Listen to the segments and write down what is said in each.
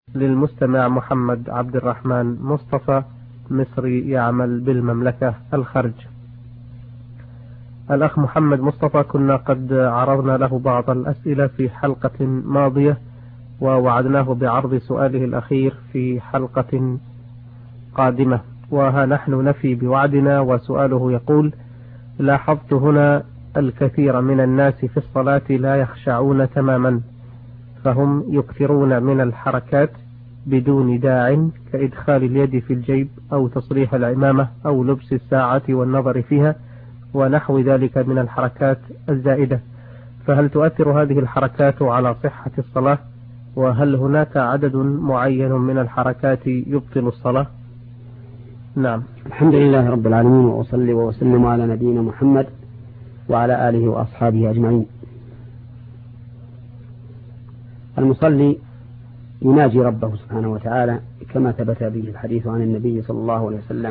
للمستمع محمد عبد الرحمن مصطفى مصري يعمل بالمملكة الخرج. الأخ محمد مصطفى كنا قد عرضنا له بعض الأسئلة في حلقة ماضية، ووعدناه بعرض سؤاله الأخير في حلقة قادمة، وها نحن نفي بوعدنا. وسؤاله يقول: لاحظت هنا الكثير من الناس في الصلاة لا يخشعون تماما، فهم يكثرون من الحركات بدون داع، كإدخال اليد في الجيب أو تصريح العمامة أو لبس الساعة والنظر فيها ونحو ذلك من الحركات الزائدة، فهل تؤثر هذه الحركات على صحة الصلاة؟ وهل هناك عدد معين من الحركات يبطل الصلاة؟ نعم. الحمد لله رب العالمين، وأصلي وأسلم على نبينا محمد وعلى آله وأصحابه أجمعين. المصلي يناجي ربه سبحانه وتعالى كما ثبت به الحديث عن النبي صلى الله عليه وسلم،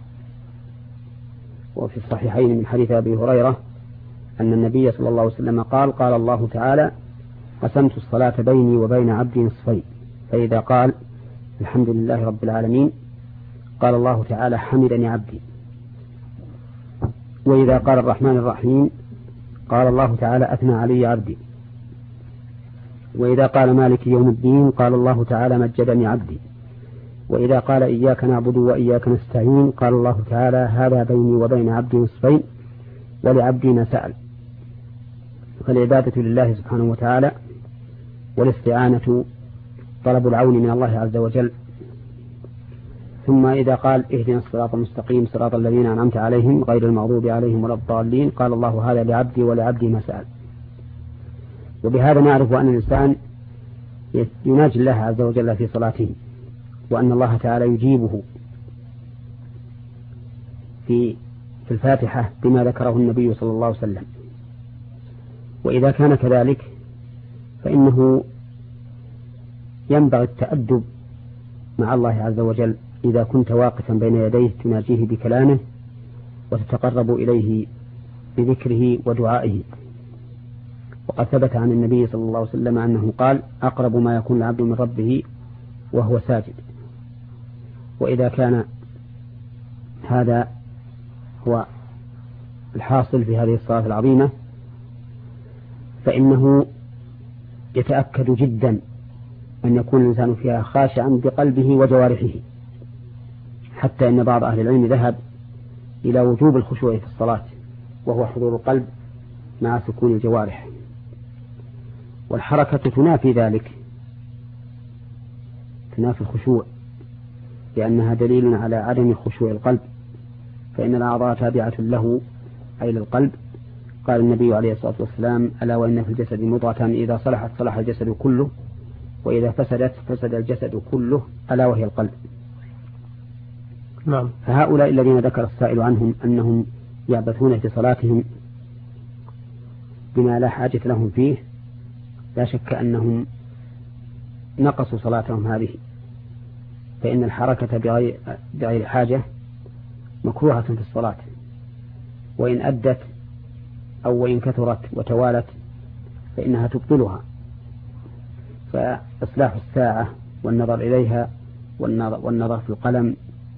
وفي الصحيحين من حديث أبي هريرة أن النبي صلى الله عليه وسلم قال: قال الله تعالى: قسمت الصلاة بيني وبين عبدي نصفين، فإذا قال الحمد لله رب العالمين قال الله تعالى: حمدني عبدي. وإذا قال الرحمن الرحيم قال الله تعالى: أثنى علي عبدي. وإذا قال مالك يوم الدين قال الله تعالى: مجدني عبدي. وإذا قال إياك نعبد وإياك نستعين قال الله تعالى: هذا بيني وبين عبدي نصفين ولعبدي ما سأل. فالعبادة لله سبحانه وتعالى، والاستعانة طلب العون من الله عز وجل. ثم إذا قال اهدنا الصراط المستقيم صراط الذين أنعمت عليهم غير المغضوب عليهم ولا الضالين قال الله: هذا لعبدي ولعبدي ما سأل. وبهذا نعرف أن الإنسان يناجي الله عز وجل في صلاته، وأن الله تعالى يجيبه في الفاتحة بما ذكره النبي صلى الله عليه وسلم. وإذا كان كذلك فإنه ينبغي التأدب مع الله عز وجل إذا كنت واقفا بين يديه تناجيه بكلامه وتتقرب إليه بذكره ودعائه. وقد ثبت عن النبي صلى الله عليه وسلم أنه قال: أقرب ما يكون العبد من ربه وهو ساجد. وإذا كان هذا هو الحاصل في هذه الصلاة العظيمة فإنه يتأكد جدا أن يكون الإنسان فيها خاشعا بقلبه وجوارحه، حتى إن بعض أهل العلم ذهب إلى وجوب الخشوع في الصلاة، وهو حضور القلب مع سكون الجوارح. والحركة تنافي ذلك، تنافي الخشوع، لأنها دليل على عدم خشوع القلب، فإن الأعضاء تابعة له أي للقلب. قال النبي عليه الصلاة والسلام: ألا وإن في الجسد مضغة إذا صلحت صلح الجسد كله وإذا فسدت فسد الجسد كله ألا وهي القلب. نعم. فهؤلاء الذين ذكر السائل عنهم أنهم يعبثون في صلاتهم بما لا حاجة لهم فيه، لا شك أنهم نقصوا صلاتهم هذه، فإن الحركة بغير حاجة مكروهة في الصلاة، وإن أدت أو وإن كثرت وتوالت فإنها تبطلها. فإصلاح الساعة والنظر إليها والنظر في القلم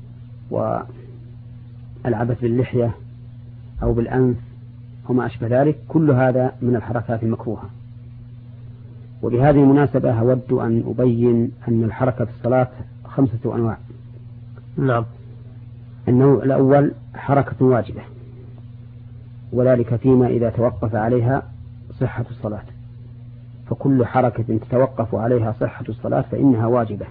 والعبث باللحية أو بالأنف وما أشبه ذلك، كل هذا من الحركات المكروهة. وبهذه المناسبة أود أن أبين أن الحركة في الصلاة 5 أنواع. نعم. النوع الأول حركة واجبة، وذلك فيما إذا توقف عليها صحة الصلاة، فكل حركة تتوقف عليها صحة الصلاة فإنها واجبة،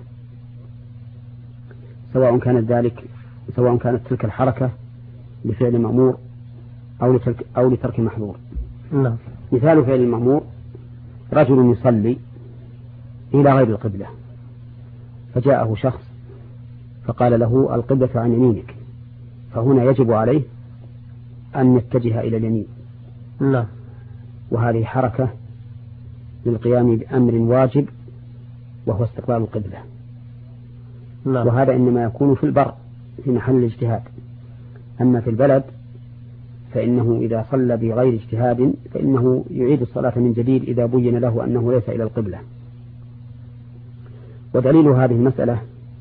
سواء كانت تلك الحركة لفعل مأمور أو لترك محظور. نعم. مثال فعل المأمور: رجل يصلي إلى غير القبلة، فجاءه شخص فقال له: القبلة عن يمينك، فهنا يجب عليه أن يتجه إلى اليمين. نعم. وهذه حركة للقيام بأمر واجب وهو استقبال القبلة. نعم. وهذا إنما يكون في البر في محل الاجتهاد، أما في البلد فإنه إذا صلى بغير اجتهاد فإنه يعيد الصلاة من جديد إذا بين له أنه ليس إلى القبلة. ودليل هذه المسألة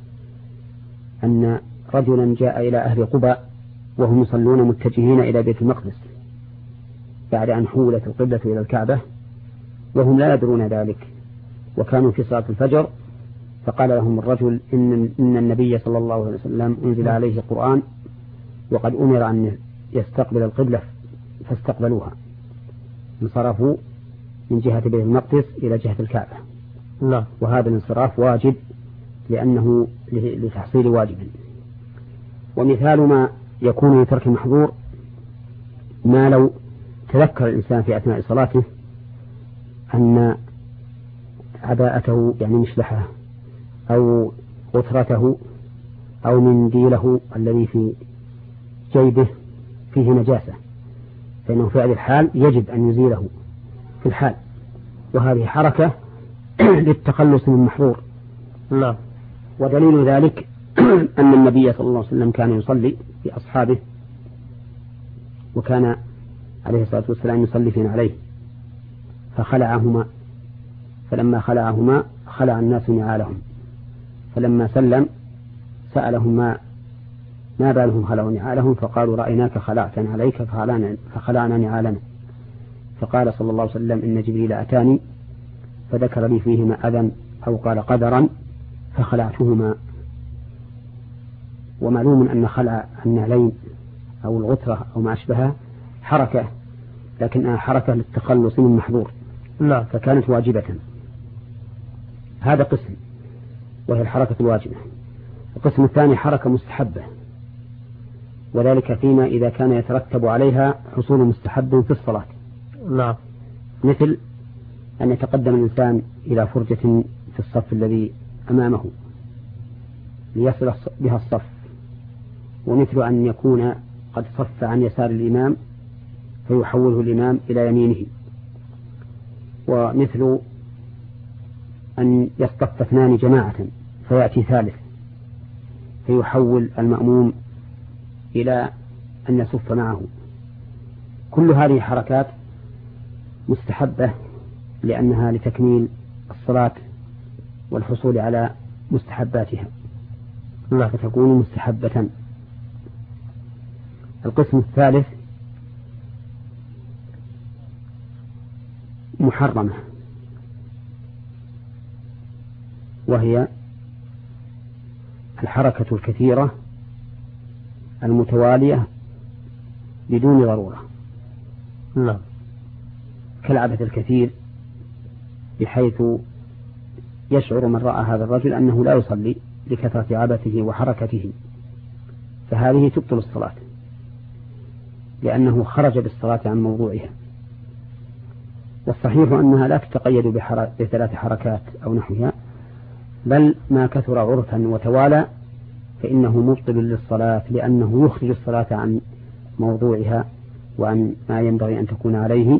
أن رجلا جاء إلى أهل قباء وهم يصلون متجهين إلى بيت المقدس بعد أن حولت القبلة إلى الكعبة وهم لا يدرون ذلك، وكانوا في صلاة الفجر، فقال لهم الرجل إن النبي صلى الله عليه وسلم أنزل عليه القرآن وقد أمر أن يستقبل القبلة فاستقبلوها، انصرفوا من جهة بيت المقدس إلى جهة الكعبة. لا. وهذا الانصراف واجب لأنه لتحصيل واجب. ومثال ما يكون لترك المحظور ما لو تذكر الإنسان في أثناء صلاته أن عباءته يعني مشلحه أو غترته أو منديله الذي في جيبه فيه نجاسة، فإنه في هذه الحال يجب أن يزيله في الحال، وهذه حركة للتخلص من محظور. لا. ودليل ذلك أن النبي صلى الله عليه وسلم كان يصلي في أصحابه وكان عليه الصلاة والسلام يصلي في عليه فخلعهما، فلما خلعهما خلع الناس نعالهم، فلما سلم سألهم ما بالهم خلعوا نعالهم، فقالوا رأيناك خلعت عليك فخلعنا نعالنا، فقال صلى الله عليه وسلم إن جبريل أتاني فذكر لي فيهما أذى أو قال قدرا فخلعتهما. ومعلوم أن خلع النعلين أو الغترة أو ما أشبهها حركة، لكنها حركة للتخلص من محظور، لا، فكانت واجبة. هذا قسم وهي الحركة الواجبة. القسم الثاني حركة مستحبة، وذلك فيما إذا كان يترتب عليها حصول مستحب في الصلاة. لا. مثل أن يتقدم الإنسان إلى فرجة في الصف الذي أمامه ليصل بها الصف، ومثل أن يكون قد صف عن يسار الإمام فيحوله الإمام إلى يمينه، ومثل أن يصطف اثنان جماعة فيأتي ثالث فيحول المأموم إلى أن يصف معه. كل هذه حركات مستحبة لأنها لتكميل الصلاة والحصول على مستحباتها، فتكون مستحبة. القسم الثالث محرمة، وهي الحركة الكثيرة المتوالية بدون ضرورة، كالعبث الكثير بحيث يشعر من رأى هذا الرجل أنه لا يصلي لكثرة عبثه وحركته، فهذه تبطل الصلاة لأنه خرج بالصلاة عن موضوعها. والصحيح أنها لا تتقيد بثلاث حركات أو نحوها، بل ما كثر عرفا وتوالى فإنه مبطل للصلاة، لأنه يخرج الصلاة عن موضوعها وعن ما ينبغي أن تكون عليه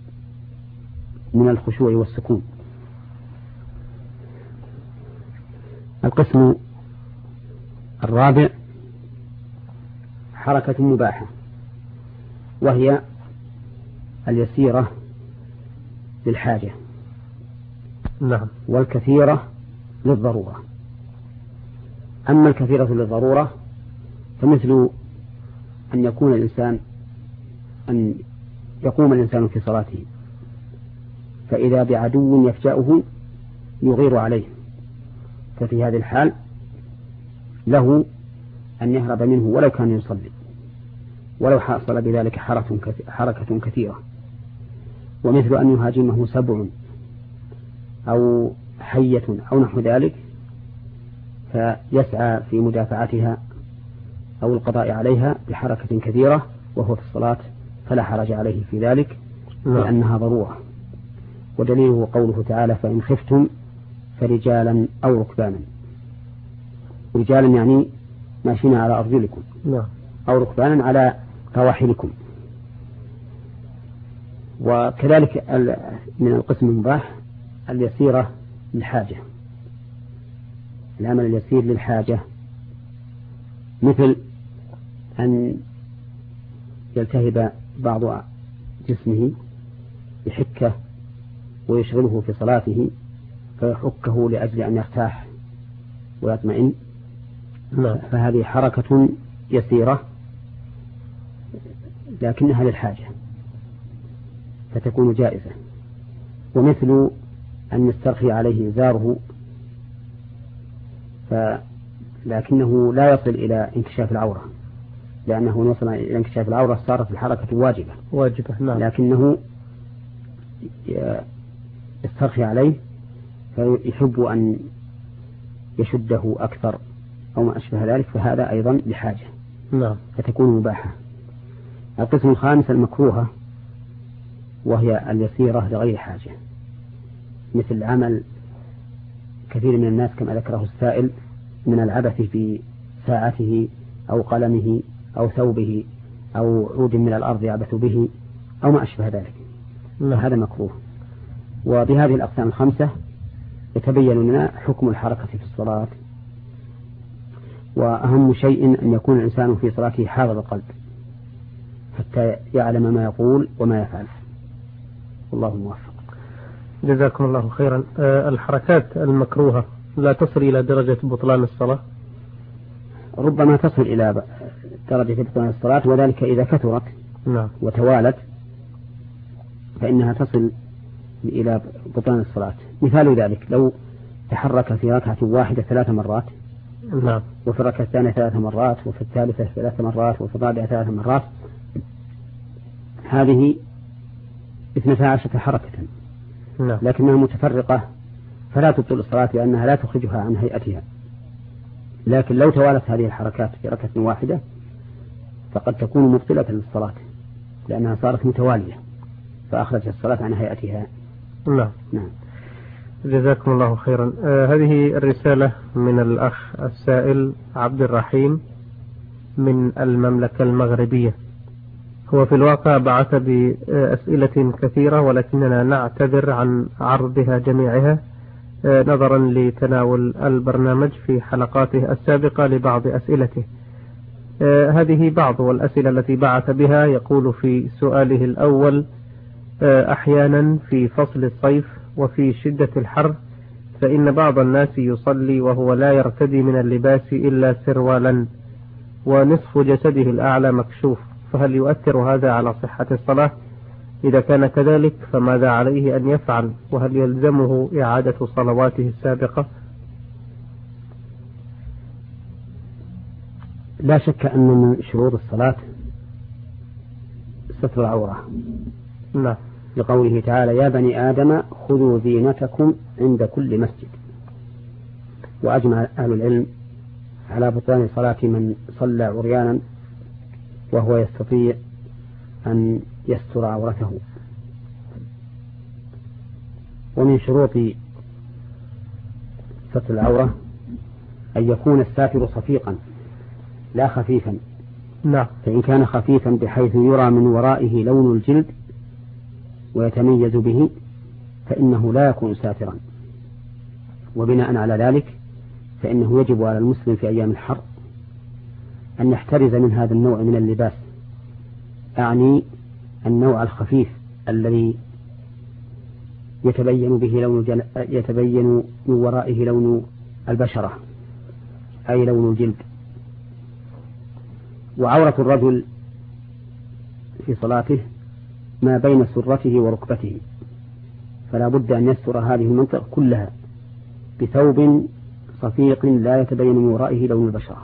من الخشوع والسكون. القسم الرابع حركة مباحة، وهي اليسيرة للحاجة والكثيرة للضرورة. أما الكثيرة للضرورة فمثل أن يقوم الإنسان في صلاته فإذا بعدو يفجأه يغير عليه، ففي هذه الحال له أن يهرب منه ولو كان يصلي، ولو حصل بذلك حركة كثيرة. ومثل أن يهاجمه سبع أو حية أو نحو ذلك فيسعى في مدافعتها أو القضاء عليها بحركة كثيرة وهو في الصلاة، فلا حرج عليه في ذلك لأنها ضرورة. ودليله قوله تعالى فإن خفتم فرجالا أو ركبانا. رجالا يعني ماشين على أرجلكم، أو ركبانا على رواحلكم. وكذلك من القسم المباح اليسيرة للحاجة، العمل اليسير للحاجة، مثل أن يلتهب بعض جسمه بحكة ويشغله في صلاته فيحكه لأجل أن يرتاح ويطمئن فهذه حركة يسيرة لكنها للحاجة فتكون جائزة. ومثل أن يسترخي عليه إزاره لكنه لا يصل إلى انكشاف العورة، لأنه وصل إلى انكشاف العورة صارت الحركة واجبة نعم. لكنه يسترخي عليه فيحب أن يشده أكثر أو ما أشبه ذلك، فهذا أيضا لحاجة نعم. فتكون مباحة. القسم الخامس المكروهة، وهي اليسيرة لغير حاجة، مثل عمل كثير من الناس كما ذكره السائل من العبث في ساعته أو قلمه أو ثوبه أو عود من الأرض يعبث به أو ما أشبه ذلك، هذا مكروه. وبهذه الأقسام الخمسة يتبين لنا حكم الحركة في الصلاة. وأهم شيء أن يكون الإنسان في صلاته حاضر القلب حتى يعلم ما يقول وما يفعل. والله موفق. جزاكم الله خيرا. الحركات المكروهة لا تصل إلى درجة بطلان الصلاة؟ ربما تصل إلى درجة بطلان الصلاة، وذلك إذا كثرت وتوالت فإنها تصل إلى بطلان الصلاة. مثال ذلك لو تحرك في ركعة واحدة 3 مرات وفي الركعة الثانية 3 مرات وفي الثالثة 3 مرات وفي الرابعة 3 مرات، هذه 12 حركة لكنها متفرقة فلا تبطل الصلاة لأنها لا تخرجها عن هيئتها. لكن لو توالت هذه الحركات في ركعة واحدة فقد تكون مبطلة للصلاة لأنها صارت متوالية فأخرجت الصلاة عن هيئتها. نعم. جزاكم الله خيرا. هذه الرسالة من الأخ السائل عبد الرحيم من المملكة المغربية. هو في الواقع بعث بأسئلة كثيرة ولكننا نعتذر عن عرضها جميعها نظرا لتناول البرنامج في حلقاته السابقة لبعض أسئلته. هذه بعض الأسئلة التي بعث بها. يقول في سؤاله الأول: أحيانا في فصل الصيف وفي شدة الحر فإن بعض الناس يصلي وهو لا يرتدي من اللباس إلا سروالا ونصف جسده الأعلى مكشوف، فهل يؤثر هذا على صحة الصلاة؟ إذا كان كذلك فماذا عليه أن يفعل؟ وهل يلزمه إعادة صلواته السابقة؟ لا شك أن من شروط الصلاة ستر العورة. لقوله تعالى: يا بني آدم خذوا زينتكم عند كل مسجد. وأجمع أهل العلم على بطلان صلاة من صلى عريانا وهو يستطيع أن يستر عورته. ومن شروط ستر العورة أن يكون الساتر صفيقا لا خفيفا. فإن كان خفيفا بحيث يرى من ورائه لون الجلد ويتميز به فإنه لا يكون ساترا. وبناء على ذلك فإنه يجب على المسلم في أيام الحر أن يحترز من هذا النوع من اللباس، أعني النوع الخفيف الذي يتبين من ورائه لون البشرة أي لون الجلد. وعورة الرجل في صلاته ما بين سرته وركبته، فلا بد أن يستر هذه المنطقة كلها بثوب صفيق لا يتبين من ورائه لون البشرة.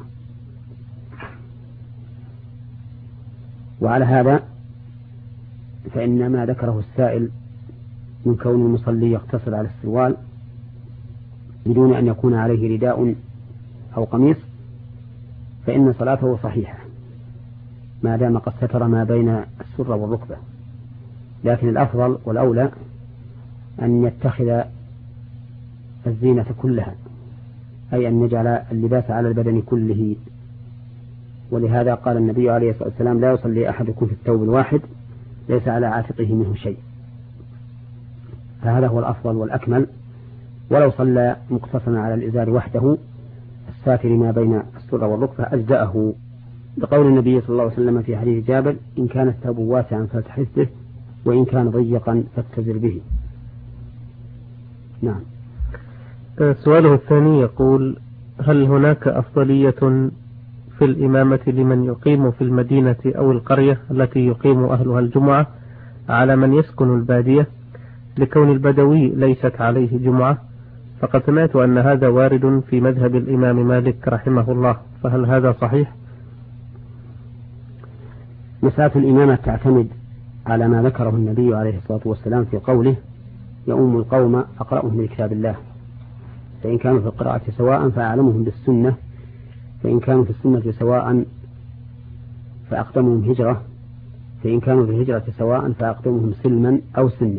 وعلى هذا فإن ما ذكره السائل من كون المصلي يقتصر على السروال بدون أن يكون عليه رداء أو قميص فإن صلاته صحيحة ما دام قد ستر ما بين السرة والركبة. لكن الأفضل والأولى أن يتخذ الزينة كلها، أي أن يجعل اللباس على البدن كله. ولهذا قال النبي عليه الصلاة والسلام: لا يصلي أحدكم في الثوب الواحد ليس على عاتقه منه شيء. فهذا هو الأفضل والأكمل. ولو صلى مقتصرا على الإزار وحده الساتر ما بين السرة والركبة أجزأه، بقول النبي صلى الله عليه وسلم في حديث جابر: إن كان الثوب واسعا فالتحف به وإن كان ضيقا فاتزر به. نعم. سؤاله الثاني يقول: هل هناك أفضلية في الإمامة لمن يقيم في المدينة أو القرية التي يقيم أهلها الجمعة على من يسكن البادية لكون البدوي ليست عليه جمعة؟ فقد سمعت أن هذا وارد في مذهب الإمام مالك رحمه الله، فهل هذا صحيح؟ مسألة الإمامة تعتمد على ما ذكره النبي عليه الصلاة والسلام في قوله يؤم القوم أقرأهم لكتاب الله، فإن كانوا في القراءة سواء فأعلمهم بالسنة، فإن كانوا في السنة سواء فأقدمهم هجرة، فإن كانوا في الهجرة سواء فأقدمهم سلما أو سنا.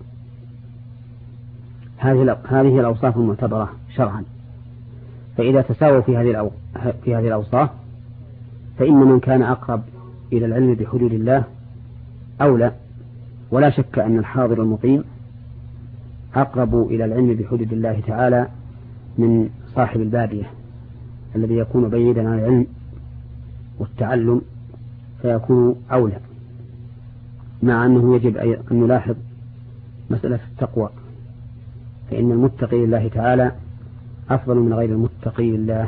هذه الأوصاف المعتبرة شرعا، فإذا تساووا في هذه الأوصاف فإن من كان أقرب إلى العلم بحدود الله أولى، ولا شك أن الحاضر المقيم أقرب إلى العلم بحدود الله تعالى من صاحب البادية الذي يكون بعيدا عن العلم والتعلم، فيكون أولى، مع أنه يجب أن نلاحظ مسألة التقوى، فإن المتقي لله تعالى أفضل من غير المتقي لله.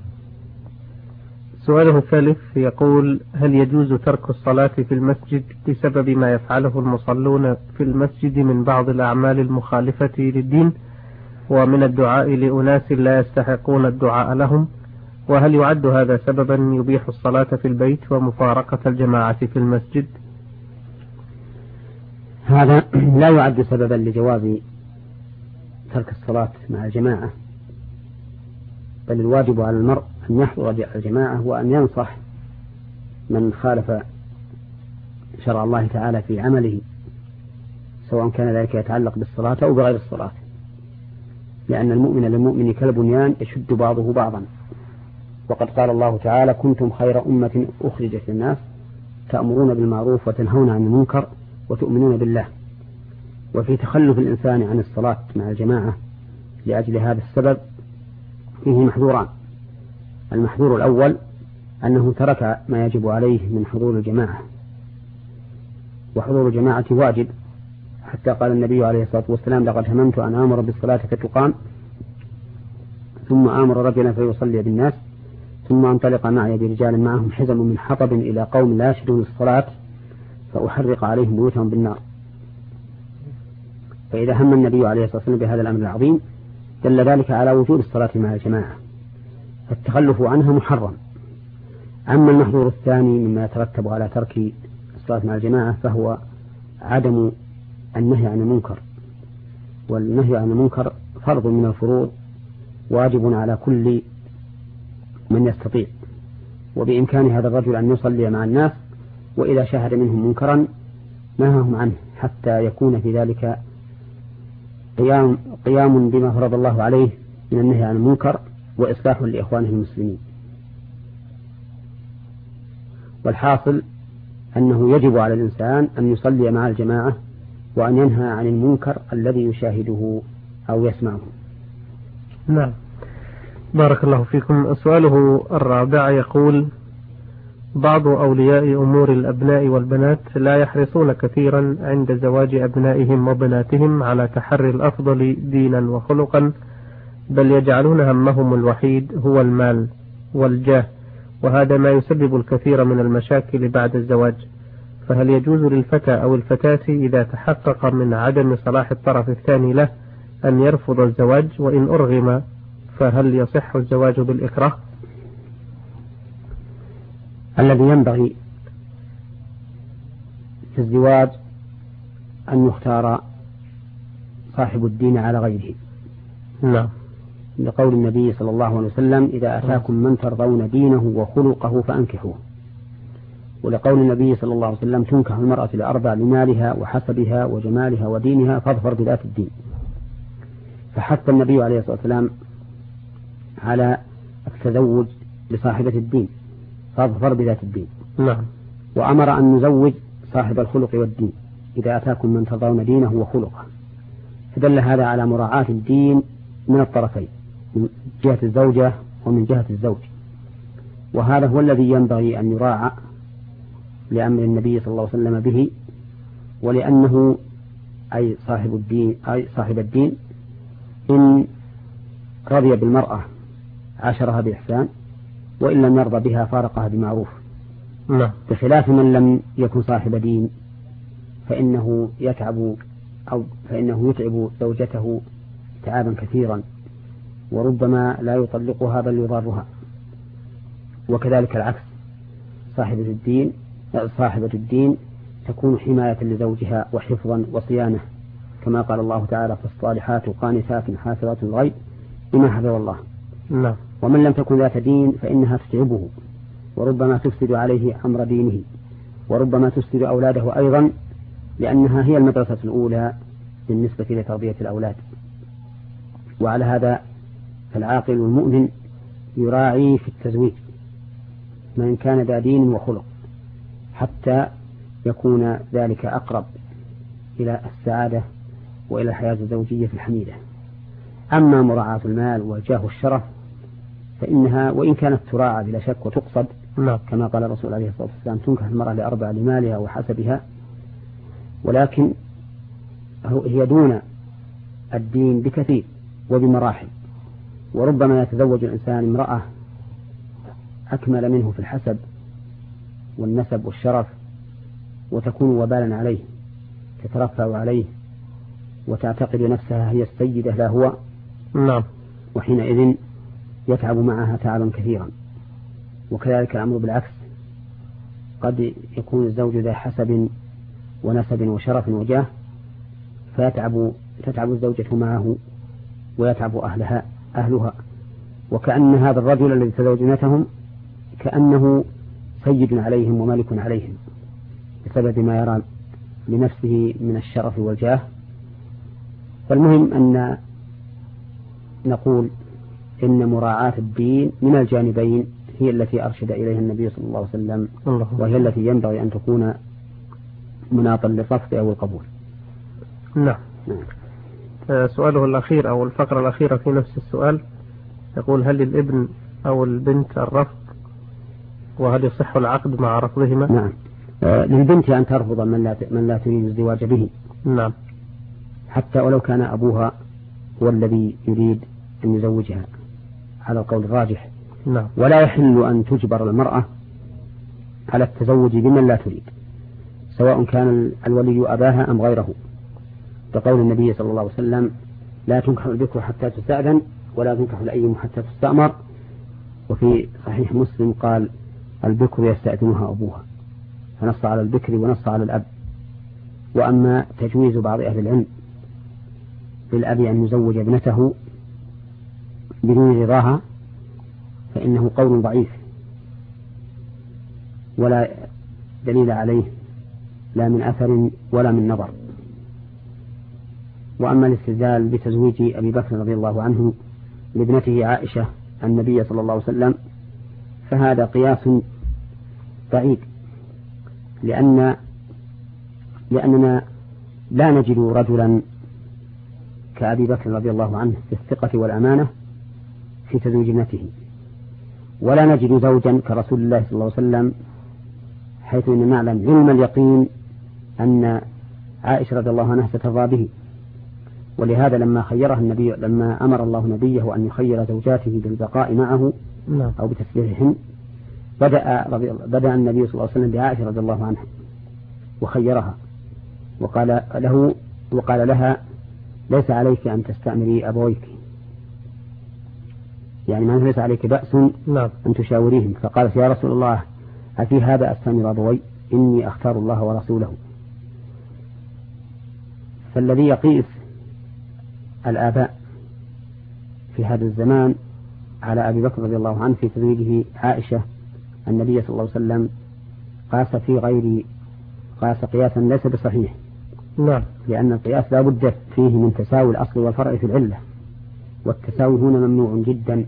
سؤاله الثالث يقول: هل يجوز ترك الصلاة في المسجد بسبب ما يفعله المصلون في المسجد من بعض الأعمال المخالفة للدين ومن الدعاء لأناس لا يستحقون الدعاء لهم؟ وهل يعد هذا سببا يبيح الصلاة في البيت ومفارقة الجماعة في المسجد؟ هذا لا يعد سببا لجواز ترك الصلاة مع الجماعة، بل الواجب على المرء أن يحضر الجماعة وأن ينصح من خالف شرع الله تعالى في عمله، سواء كان ذلك يتعلق بالصلاة أو بغير الصلاة، لأن المؤمن للمؤمن كالبنيان يشد بعضه بعضا. وقد قال الله تعالى: كنتم خير أمة أخرجت للناس تأمرون بالمعروف وتنهون عن المنكر وتؤمنون بالله. وفي تخلف الإنسان عن الصلاة مع الجماعة لأجل هذا السبب فيه محذوران: المحذور الأول أنه ترك ما يجب عليه من حضور الجماعة، وحضور الجماعة واجب، حتى قال النبي عليه الصلاة والسلام: لقد هممت أن آمر بالصلاة فتقام ثم آمر رجلا فيصلي بالناس ثم انطلق معي برجال معهم حزم من حطب إلى قوم لا يشهدون الصلاة فأحرق عليهم بيوتهم بالنار. فإذا هم النبي عليه الصلاة والسلام بهذا الأمر العظيم دل ذلك على وجود الصلاة مع الجماعة، فالتخلف عنها محرم. أما المحظور الثاني مما يترتب على ترك الصلاة مع الجماعة فهو عدم النهي عن المنكر، والنهي عن المنكر فرض من الفروض واجب على كل من يستطيع، وبإمكان هذا الرجل أن يصلي مع الناس، وإذا شاهد منهم منكرا نهاهم عنه حتى يكون في ذلك قيام بما فرض الله عليه من النهي عن المنكر وإصلاح لإخوانه المسلمين. والحاصل أنه يجب على الإنسان أن يصلي مع الجماعة وأن ينهى عن المنكر الذي يشاهده أو يسمعه. نعم، بارك الله فيكم. سؤاله الرابع يقول: بعض أولياء أمور الأبناء والبنات لا يحرصون كثيرا عند زواج أبنائهم وبناتهم على تحري الأفضل دينا وخلقا، بل يجعلون همهم الوحيد هو المال والجاه، وهذا ما يسبب الكثير من المشاكل بعد الزواج. فهل يجوز للفتى أو الفتاة إذا تحقق من عدم صلاح الطرف الثاني له أن يرفض الزواج، وإن أرغم فهل يصح الزواج بالإكراه؟ الذي ينبغي في الزواج أن يختار صاحب الدين على غيره. نعم، لقول النبي صلى الله عليه وسلم: إذا أتاكم من ترضون دينه وخلقه فأنكحوه. ولقول النبي صلى الله عليه وسلم: تنكح المرأة لأربع: لمالها وحسبها وجمالها ودينها فاظفر بذات الدين. فحث النبي عليه الصلاة والسلام على التزوج لصاحبة الدين، فاظفر بذات الدين. نعم. وأمر أن نزوج صاحب الخلق والدين: إذا أتاكم من ترضون دينه وخلقه. فدل هذا على مراعاة الدين من الطرفين، من جهة الزوجة ومن جهة الزوج، وهذا هو الذي ينبغي أن يراعى لأمر النبي صلى الله عليه وسلم به، ولأنه أي صاحب الدين إن رضي بالمرأة عاشرها بإحسان، وإن لم يرضى بها فارقها بمعروف. بخلاف من لم يكن صاحب دين فإنه يتعب زوجته تعابا كثيرا، وربما لا يطلقها بل يضارها. وكذلك العكس، صاحبة الدين تكون حماية لزوجها وحفظا وصيانة، كما قال الله تعالى: فالصالحات قانتات حافظات الغيب بما حفظ الله. ومن لم تكن ذات دين فإنها تتعبه، وربما تفسد عليه أمر دينه، وربما تفسد أولاده أيضا، لأنها هي المدرسة الأولى بالنسبة لتربية الأولاد. وعلى هذا فالعاقل المؤمن يراعي في التزويج من كان ذا دين وخلق، حتى يكون ذلك أقرب إلى السعادة وإلى الحياة الزوجية الحميدة. أما مراعاة المال والجاه والشرف فإنها وإن كانت تراعى بلا شك وتقصد، كما قال الرسول عليه الصلاة والسلام: تنكح المرأة لأربع: لمالها وحسبها، ولكن هي دون الدين بكثير وبمراحل. وربما يتزوج الإنسان امرأة أكمل منه في الحسب والنسب والشرف، وتكون وبالا عليه، تترفع عليه وتعتقد نفسها هي السيدة لا هو. وحينئذ يتعب معها تعبا كثيرا. وكذلك الأمر بالعكس، قد يكون الزوج ذا حسب ونسب وشرف وجاه، فتتعب الزوجة معه ويتعب أهلها، وكأن هذا الرجل الذي تزوجنتهم كأنه سيد عليهم وملك عليهم، بسبب ما يرى لنفسه من الشرف والجاه. فالمهم أن نقول إن مراعاة الدين من الجانبين هي التي أرشد إليها النبي صلى الله عليه وسلم، وهي التي ينبغي أن تكون مناطا للرفض أو القبول. سؤاله الأخير أو الفقرة الأخيرة في نفس السؤال يقول: هل للابن أو البنت الرفض، وهل يصح العقد مع رفضهما؟ نعم، للبنت أن ترفض من لا تريد الزواج به، حتى ولو كان أبوها هو الذي يريد أن يزوجها على القول الراجح. ولا يحل أن تجبر المرأة على التزوج بمن لا تريد، سواء كان الولي أباها أم غيره، بقول النبي صلى الله عليه وسلم: لا تنكح البكر حتى تستأذن، ولا تنكح الأيم حتى تستأمر. وفي صحيح مسلم قال: البكر يستأذنها أبوها، فنص على البكر ونص على الأب. وأما تجويز بعض أهل العلم للأب أن يزوج ابنته بدون رضاها فإنه قول ضعيف ولا دليل عليه، لا من أثر ولا من نظر. وأما الاستدلال بتزويج أبي بكر رضي الله عنه لابنته عائشة النبي صلى الله عليه وسلم فهذا قياس بعيد، لأننا لا نجد رجلا كأبي بكر رضي الله عنه في الثقة والأمانة في تزويج ابنته، ولا نجد زوجا كرسول الله صلى الله عليه وسلم، حيث إن نعلم علم اليقين أن عائشة رضي الله عنها سترضى به. ولهذا لما أمر الله نبيه أن يخير زوجاته بالبقاء معه أو بتسبيحهن، بدأ النبي صلى الله عليه وسلم بعائشة رضي الله عنها وخيرها، وقال لها: ليس عليك أن تستأمري أبويك، يعني ما ليس عليك بأس أن تشاوريهم. فقالت: يا رسول الله، أفي هذا أستأمر أبوي؟ إني أختار الله ورسوله. فالذي يقيس الآباء في هذا الزمان على أبي بكر رضي الله عنه في تزويجه عائشة النبي صلى الله عليه وسلم قاس قياسا ليس بصحيح، لأن القياس لا بد فيه من تساوي الأصل والفرع في العلة، والتساوي هنا ممنوع جدا.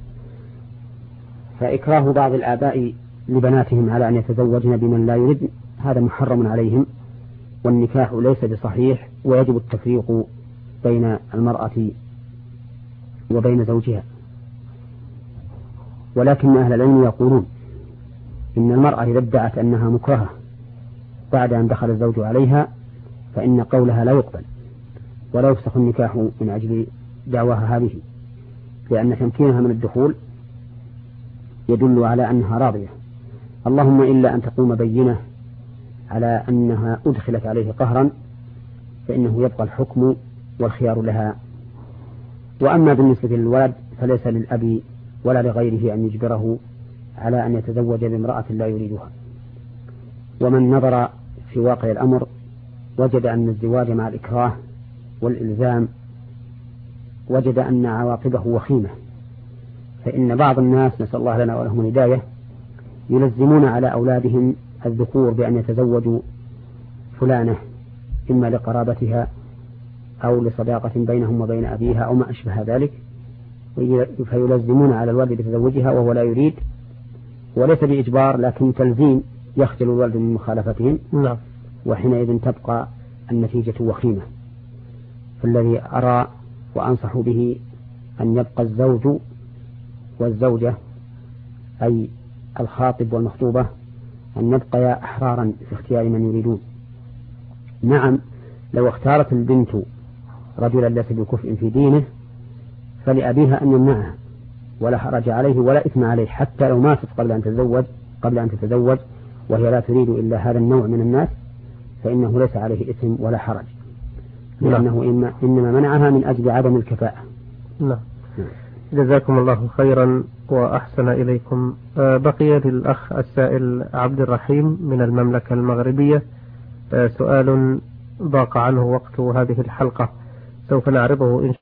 فإكراه بعض الآباء لبناتهم على أن يتزوجن بمن لا يريد هذا محرم عليهم، والنكاح ليس بصحيح، ويجب التفريق بين المرأة وبين زوجها. ولكن أهل العلم يقولون إن المرأة إذا ادعت أنها مكرهة بعد أن دخل الزوج عليها فإن قولها لا يقبل، ولا يفسخ النكاح من أجل دعواها هذه، لأن تمكينها من الدخول يدل على أنها راضية، اللهم إلا أن تقوم بينة على أنها أدخلت عليه قهرا فإنه يبقى الحكم والخيار لها. وأما بالنسبة للولد فليس للأب ولا لغيره أن يجبره على أن يتزوج بامرأة لا يريدها. ومن نظر في واقع الأمر وجد أن الزواج مع الإكراه والإلزام وجد أن عواقبه وخيمة، فإن بعض الناس نسأل الله لنا ولهم الهداية يلزمون على أولادهم الذكور بأن يتزوجوا فلانة إما لقرابتها أو لصداقة بينهم وبين أبيها أو ما أشبه ذلك، فيلزمون على الولد بتزوجها وهو لا يريد، وليس بإجبار لكن تلزيم يخجل الولد من مخالفتهم. نعم. وحينئذ تبقى النتيجة وخيمة. فالذي أرى وأنصح به أن يبقى الزوج والزوجة أي الخاطب والمخطوبة أن يبقيا أحرارا في اختيار من يريدون. نعم، لو اختارت البنت رجلا ليس بكفء في دينه فلأبيها أن يمنعها ولا حرج عليه ولا إثم عليه، حتى لو ماتت قبل أن تتزوج وهي لا تريد إلا هذا النوع من الناس فإنه ليس عليه إثم ولا حرج، لأنه إنما منعها من أجل عدم الكفاءة. نعم. جزاكم الله خيرا وأحسن إليكم. بقي للأخ السائل عبد الرحيم من المملكة المغربية سؤال ضاق عنه وقت هذه الحلقة، سوف نعرضه إن